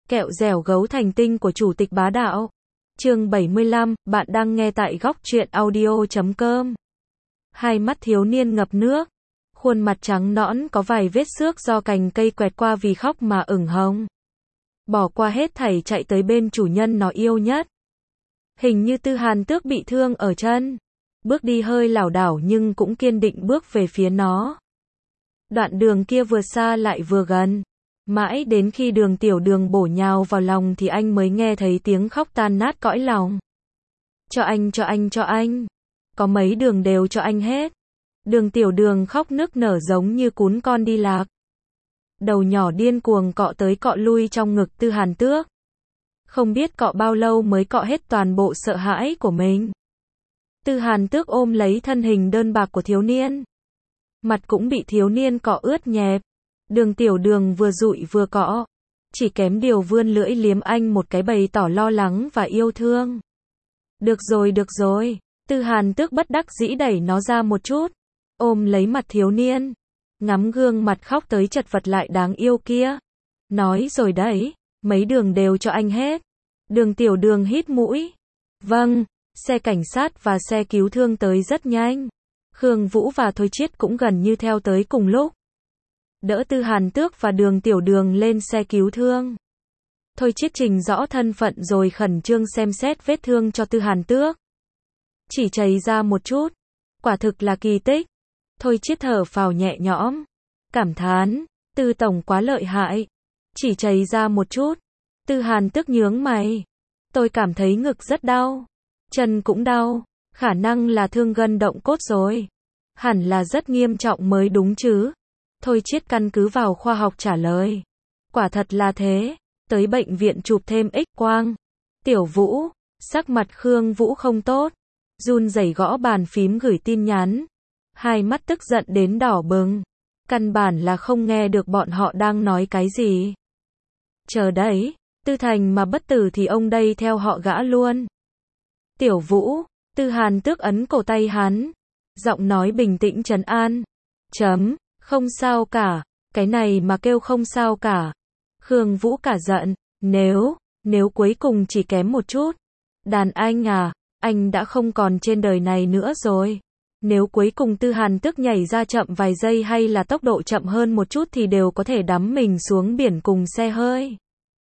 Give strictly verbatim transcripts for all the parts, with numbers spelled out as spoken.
Kẹo dẻo gấu thành tinh của Chủ tịch bá đạo. Chương bảy mươi lăm, bạn đang nghe tại góc truyện audio chấm com. Hai mắt thiếu niên ngập nước, khuôn mặt trắng nõn có vài vết xước do cành cây quẹt qua vì khóc mà ửng hồng. Bỏ qua hết thảy chạy tới bên chủ nhân nó yêu nhất. Hình như Tư Hàn Tước bị thương ở chân, bước đi hơi lảo đảo nhưng cũng kiên định bước về phía nó. Đoạn đường kia vừa xa lại vừa gần. Mãi đến khi Đường Tiểu Đường bổ nhào vào lòng thì anh mới nghe thấy tiếng khóc tan nát cõi lòng. Cho anh, cho anh, cho anh. Có mấy đường đều cho anh hết. Đường Tiểu Đường khóc nức nở giống như cún con đi lạc. Đầu nhỏ điên cuồng cọ tới cọ lui trong ngực Tư Hàn Tước. Không biết cọ bao lâu mới cọ hết toàn bộ sợ hãi của mình. Tư Hàn Tước ôm lấy thân hình đơn bạc của thiếu niên. Mặt cũng bị thiếu niên cọ ướt nhẹp. Đường Tiểu Đường vừa dụi vừa cọ, chỉ kém điều vươn lưỡi liếm anh một cái bày tỏ lo lắng và yêu thương. Được rồi, được rồi. Tư Hàn Tước bất đắc dĩ đẩy nó ra một chút, ôm lấy mặt thiếu niên, ngắm gương mặt khóc tới chật vật lại đáng yêu kia. Nói rồi đấy, mấy đường đều cho anh hết. Đường Tiểu Đường hít mũi. Vâng. Xe cảnh sát và xe cứu thương tới rất nhanh. Khương Vũ và Thôi Chiết cũng gần như theo tới cùng lúc. Đỡ Tư Hàn Tước và Đường Tiểu Đường lên xe cứu thương. Thôi Chiết trình rõ thân phận rồi khẩn trương xem xét vết thương cho Tư Hàn Tước. Chỉ chảy ra một chút. Quả thực là kỳ tích. Thôi Chiết thở phào nhẹ nhõm. Cảm thán, Tư tổng quá lợi hại. Chỉ chảy ra một chút. Tư Hàn Tước nhướng mày. Tôi cảm thấy ngực rất đau. Chân cũng đau. Khả năng là thương gân động cốt rồi. Hẳn là rất nghiêm trọng mới đúng chứ. Thôi Chiết căn cứ vào khoa học trả lời. Quả thật là thế. Tới bệnh viện chụp thêm X-quang. Tiểu Vũ. Sắc mặt Khương Vũ không tốt. Run rẩy gõ bàn phím gửi tin nhắn. Hai mắt tức giận đến đỏ bừng. Căn bản là không nghe được bọn họ đang nói cái gì. Chờ đấy. Tư Thành mà bất tử thì ông đây theo họ gã luôn. Tiểu Vũ. Tư Hàn Tước ấn cổ tay hắn. Giọng nói bình tĩnh trấn an. Chấm. Không sao cả. Cái này mà kêu không sao cả. Khương Vũ cả giận. Nếu, nếu cuối cùng chỉ kém một chút. Đàn anh à, anh đã không còn trên đời này nữa rồi. Nếu cuối cùng Tư Hàn Tước nhảy ra chậm vài giây hay là tốc độ chậm hơn một chút thì đều có thể đắm mình xuống biển cùng xe hơi.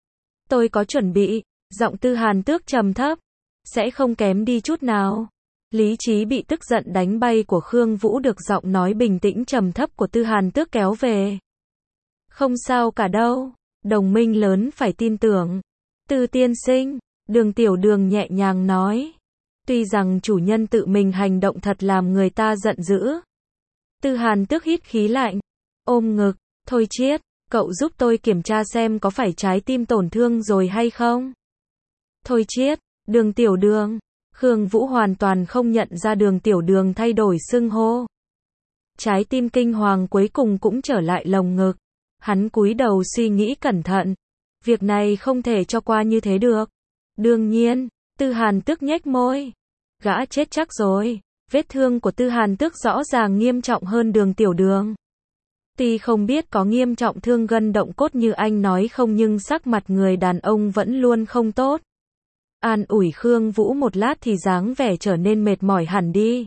Tôi có chuẩn bị. Giọng Tư Hàn Tước trầm thấp. Sẽ không kém đi chút nào. Lý trí bị tức giận đánh bay của Khương Vũ được giọng nói bình tĩnh trầm thấp của Tư Hàn Tước kéo về. Không sao cả đâu. Đồng minh lớn phải tin tưởng. Tư tiên sinh. Đường Tiểu Đường nhẹ nhàng nói. Tuy rằng chủ nhân tự mình hành động thật làm người ta giận dữ. Tư Hàn Tước hít khí lạnh. Ôm ngực. Thôi Chiết, cậu giúp tôi kiểm tra xem có phải trái tim tổn thương rồi hay không. Thôi Chiết. Đường Tiểu Đường. Khương Vũ hoàn toàn không nhận ra Đường Tiểu Đường thay đổi xưng hô. Trái tim kinh hoàng cuối cùng cũng trở lại lồng ngực. Hắn cúi đầu suy nghĩ cẩn thận. Việc này không thể cho qua như thế được. Đương nhiên, Tư Hàn Tước nhếch môi. Gã chết chắc rồi. Vết thương của Tư Hàn Tước rõ ràng nghiêm trọng hơn Đường Tiểu Đường. Tuy không biết có nghiêm trọng thương gân động cốt như anh nói không nhưng sắc mặt người đàn ông vẫn luôn không tốt. An ủi Khương Vũ một lát thì dáng vẻ trở nên mệt mỏi hẳn đi.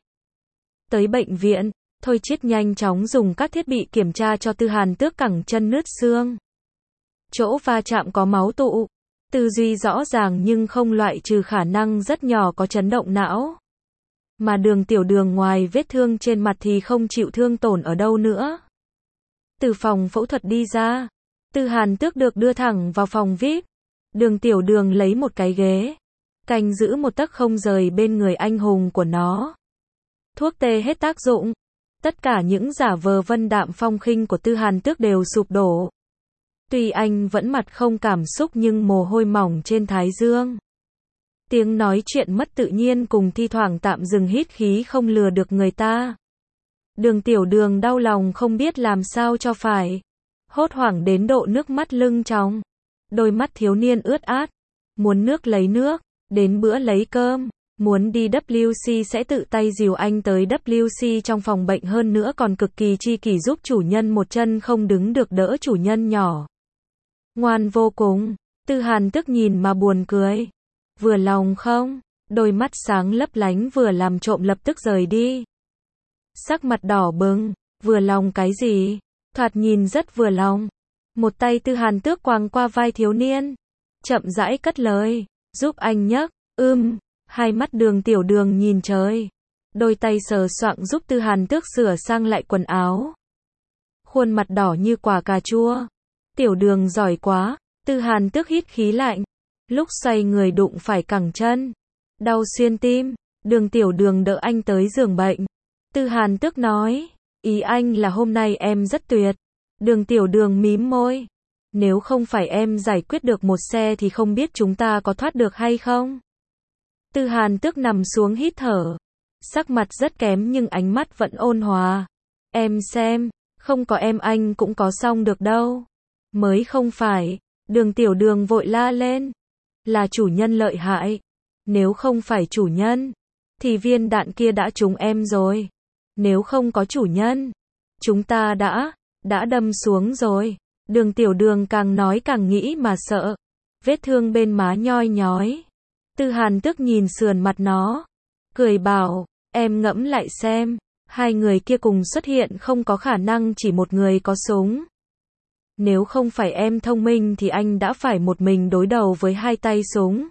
Tới bệnh viện, Thôi Chiết nhanh chóng dùng các thiết bị kiểm tra cho Tư Hàn Tước cẳng chân nứt xương. Chỗ va chạm có máu tụ. Tư duy rõ ràng nhưng không loại trừ khả năng rất nhỏ có chấn động não. Mà Đường Tiểu Đường ngoài vết thương trên mặt thì không chịu thương tổn ở đâu nữa. Từ phòng phẫu thuật đi ra, Tư Hàn Tước được đưa thẳng vào phòng vi ai pi. Đường Tiểu Đường lấy một cái ghế, canh giữ một tấc không rời bên người anh hùng của nó. Thuốc tê hết tác dụng. Tất cả những giả vờ vân đạm phong khinh của Tư Hàn Tước đều sụp đổ. Tuy anh vẫn mặt không cảm xúc nhưng mồ hôi mỏng trên thái dương. Tiếng nói chuyện mất tự nhiên cùng thi thoảng tạm dừng hít khí không lừa được người ta. Đường Tiểu Đường đau lòng không biết làm sao cho phải. Hốt hoảng đến độ nước mắt lưng tròng. Đôi mắt thiếu niên ướt át. Muốn nước lấy nước. Đến bữa lấy cơm. Muốn đi vê kép xê sẽ tự tay dìu anh tới vê kép xê trong phòng bệnh hơn nữa còn cực kỳ chi kỷ giúp chủ nhân một chân không đứng được đỡ chủ nhân nhỏ. Ngoan vô cùng. Tư Hàn Tước nhìn mà buồn cười. Vừa lòng không? Đôi mắt sáng lấp lánh vừa làm trộm lập tức rời đi. Sắc mặt đỏ bừng, vừa lòng cái gì? Thoạt nhìn rất vừa lòng. Một tay Tư Hàn Tước quàng qua vai thiếu niên. Chậm rãi cất lời, giúp anh nhấc, ưm, hai mắt Đường Tiểu Đường nhìn trời. Đôi tay sờ soạng giúp Tư Hàn Tước sửa sang lại quần áo. Khuôn mặt đỏ như quả cà chua. Tiểu Đường giỏi quá, Tư Hàn Tước hít khí lạnh. Lúc xoay người đụng phải cẳng chân. Đau xuyên tim, Đường Tiểu Đường đỡ anh tới giường bệnh. Tư Hàn Tước nói, ý anh là hôm nay em rất tuyệt. Đường Tiểu Đường mím môi. Nếu không phải em giải quyết được một xe thì không biết chúng ta có thoát được hay không. Tư Hàn Tước nằm xuống hít thở. Sắc mặt rất kém nhưng ánh mắt vẫn ôn hòa. Em xem, không có em anh cũng có xong được đâu. Mới không phải. Đường Tiểu Đường vội la lên. Là chủ nhân lợi hại. Nếu không phải chủ nhân, thì viên đạn kia đã trúng em rồi. Nếu không có chủ nhân, chúng ta đã, đã đâm xuống rồi. Đường Tiểu Đường càng nói càng nghĩ mà sợ. Vết thương bên má nhoi nhói. Tư Hàn Tước nhìn sườn mặt nó. Cười bảo, em ngẫm lại xem. Hai người kia cùng xuất hiện không có khả năng chỉ một người có súng. Nếu không phải em thông minh thì anh đã phải một mình đối đầu với hai tay súng.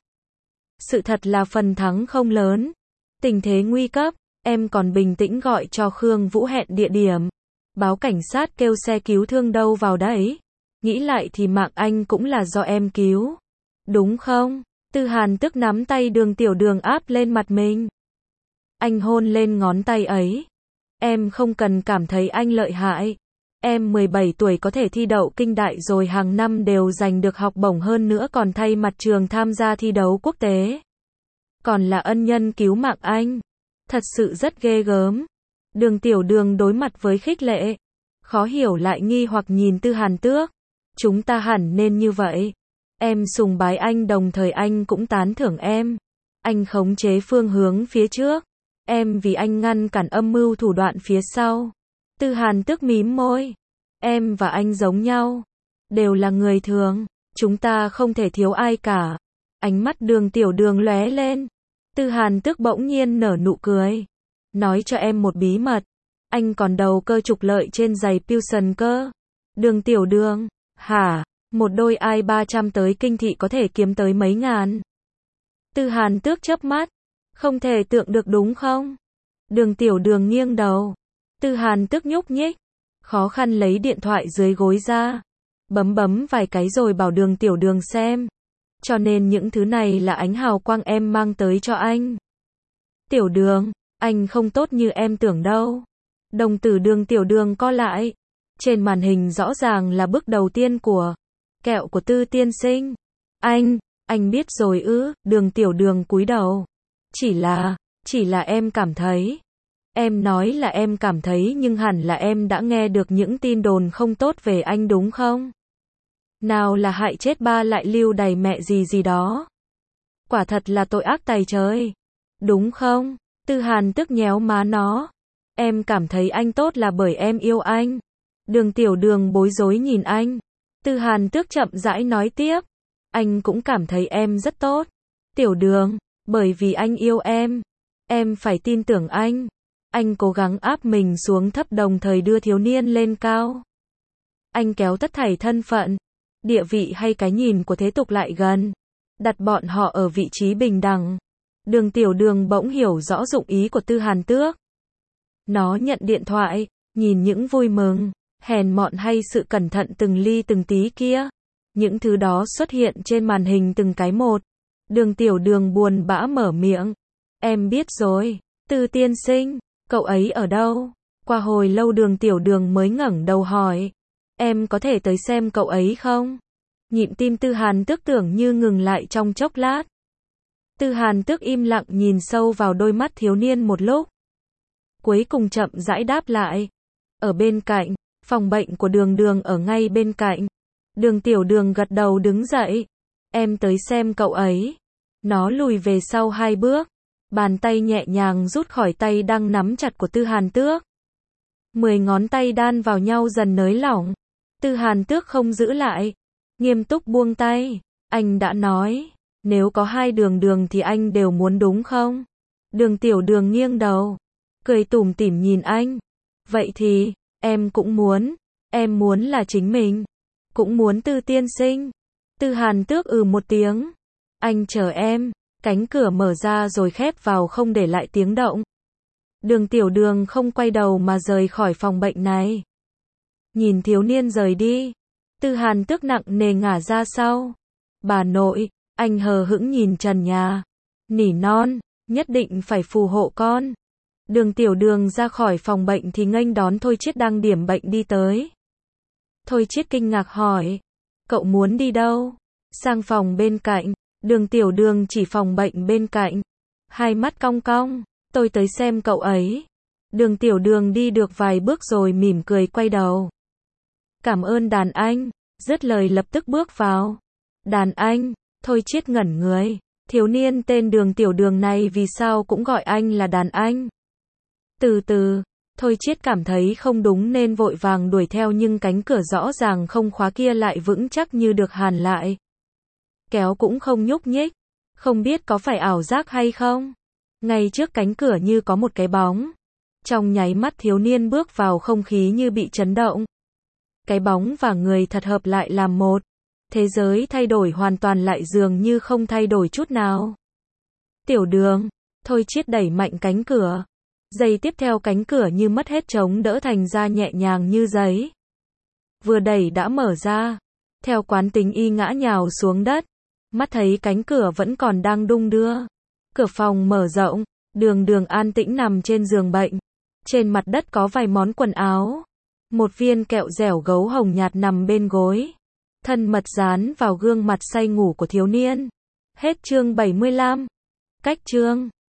Sự thật là phần thắng không lớn. Tình thế nguy cấp, em còn bình tĩnh gọi cho Khương Vũ hẹn địa điểm. Báo cảnh sát kêu xe cứu thương đâu vào đấy. Nghĩ lại thì mạng anh cũng là do em cứu. Đúng không? Tư Hàn Tước nắm tay Đường Tiểu Đường áp lên mặt mình. Anh hôn lên ngón tay ấy. Em không cần cảm thấy anh lợi hại. Em mười bảy tuổi có thể thi đậu kinh đại rồi hàng năm đều giành được học bổng hơn nữa còn thay mặt trường tham gia thi đấu quốc tế. Còn là ân nhân cứu mạng anh. Thật sự rất ghê gớm. Đường Tiểu Đường đối mặt với khích lệ. Khó hiểu lại nghi hoặc nhìn Tư Hàn Tước. Chúng ta hẳn nên như vậy. Em sùng bái anh đồng thời anh cũng tán thưởng em. Anh khống chế phương hướng phía trước. Em vì anh ngăn cản âm mưu thủ đoạn phía sau. Tư Hàn Tước mím môi. Em và anh giống nhau. Đều là người thường. Chúng ta không thể thiếu ai cả. Ánh mắt Đường Tiểu Đường lóe lên. Tư Hàn Tước bỗng nhiên nở nụ cười. Nói cho em một bí mật. Anh còn đầu cơ trục lợi trên giày Pilsen cơ. Đường Tiểu Đường. Hả? Một đôi i ba trăm tới kinh thị có thể kiếm tới mấy ngàn. Tư Hàn Tước chớp mắt. Không thể tượng được đúng không? Đường Tiểu Đường nghiêng đầu. Tư Hàn Tước nhúc nhích. Khó khăn lấy điện thoại dưới gối ra. Bấm bấm vài cái rồi bảo Đường Tiểu Đường xem. Cho nên những thứ này là ánh hào quang em mang tới cho anh. Tiểu Đường, anh không tốt như em tưởng đâu. Đồng tử Đường Tiểu Đường co lại. Trên màn hình rõ ràng là bước đầu tiên của kẹo của Tư tiên sinh. Anh, anh biết rồi ư? Đường Tiểu Đường cúi đầu. Chỉ là, chỉ là em cảm thấy. Em nói là em cảm thấy nhưng hẳn là em đã nghe được những tin đồn không tốt về anh đúng không? Nào là hại chết ba lại lưu đày mẹ gì gì đó. Quả thật là tội ác tày trời. Đúng không? Tư Hàn Tước nhéo má nó. Em cảm thấy anh tốt là bởi em yêu anh. Đường Tiểu Đường bối rối nhìn anh. Tư Hàn Tước chậm rãi nói tiếp. Anh cũng cảm thấy em rất tốt. Tiểu Đường, bởi vì anh yêu em. Em phải tin tưởng anh. Anh cố gắng áp mình xuống thấp đồng thời đưa thiếu niên lên cao. Anh kéo tất thảy thân phận, địa vị hay cái nhìn của thế tục lại gần. Đặt bọn họ ở vị trí bình đẳng. Đường Tiểu Đường bỗng hiểu rõ dụng ý của Tư Hàn Tước. Nó nhận điện thoại, nhìn những vui mừng, hèn mọn hay sự cẩn thận từng ly từng tí kia. Những thứ đó xuất hiện trên màn hình từng cái một. Đường Tiểu Đường buồn bã mở miệng. Em biết rồi, Tư tiên sinh, cậu ấy ở đâu? Qua hồi lâu Đường Tiểu Đường mới ngẩng đầu hỏi. Em có thể tới xem cậu ấy không? Nhịp tim Tư Hàn Tước tưởng như ngừng lại trong chốc lát. Tư Hàn Tước im lặng nhìn sâu vào đôi mắt thiếu niên một lúc. Cuối cùng chậm rãi đáp lại. Ở bên cạnh, phòng bệnh của Đường Đường ở ngay bên cạnh. Đường Tiểu Đường gật đầu đứng dậy. Em tới xem cậu ấy. Nó lùi về sau hai bước. Bàn tay nhẹ nhàng rút khỏi tay đang nắm chặt của Tư Hàn Tước. Mười ngón tay đan vào nhau dần nới lỏng. Tư Hàn Tước không giữ lại. Nghiêm túc buông tay. Anh đã nói, nếu có hai đường đường thì anh đều muốn đúng không? Đường Tiểu Đường nghiêng đầu, cười tủm tỉm nhìn anh. Vậy thì, em cũng muốn, em muốn là chính mình. Cũng muốn Tư tiên sinh. Tư Hàn Tước ừ một tiếng. Anh chờ em. Cánh cửa mở ra rồi khép vào không để lại tiếng động. Đường Tiểu Đường không quay đầu mà rời khỏi phòng bệnh này. Nhìn thiếu niên rời đi, Tư Hàn Tước nặng nề ngả ra sau. Bà nội, anh hờ hững nhìn trần nhà. Nỉ non, nhất định phải phù hộ con. Đường Tiểu Đường ra khỏi phòng bệnh thì nghênh đón Thôi Chiết đang điểm bệnh đi tới. Thôi Chiết kinh ngạc hỏi, cậu muốn đi đâu? Sang phòng bên cạnh. Đường Tiểu Đường chỉ phòng bệnh bên cạnh. Hai mắt cong cong, tôi tới xem cậu ấy. Đường Tiểu Đường đi được vài bước rồi mỉm cười quay đầu. Cảm ơn đàn anh, dứt lời lập tức bước vào. Đàn anh, Thôi Chiết ngẩn người. Thiếu niên tên Đường Tiểu Đường này vì sao cũng gọi anh là đàn anh? Từ từ, Thôi Chiết cảm thấy không đúng nên vội vàng đuổi theo nhưng cánh cửa rõ ràng không khóa kia lại vững chắc như được hàn lại. Kéo cũng không nhúc nhích. Không biết có phải ảo giác hay không? Ngay trước cánh cửa như có một cái bóng. Trong nháy mắt thiếu niên bước vào không khí như bị chấn động. Cái bóng và người thật hợp lại làm một. Thế giới thay đổi hoàn toàn lại dường như không thay đổi chút nào. Tiểu Đường, Thôi Chiết đẩy mạnh cánh cửa. Giây tiếp theo cánh cửa như mất hết chống đỡ thành ra nhẹ nhàng như giấy. Vừa đẩy đã mở ra. Theo quán tính y ngã nhào xuống đất. Mắt thấy cánh cửa vẫn còn đang đung đưa. Cửa phòng mở rộng. Đường Đường an tĩnh nằm trên giường bệnh. Trên mặt đất có vài món quần áo. Một viên kẹo dẻo gấu hồng nhạt nằm bên gối. Thân mật dán vào gương mặt say ngủ của thiếu niên. Hết chương bảy mươi lăm. Cách chương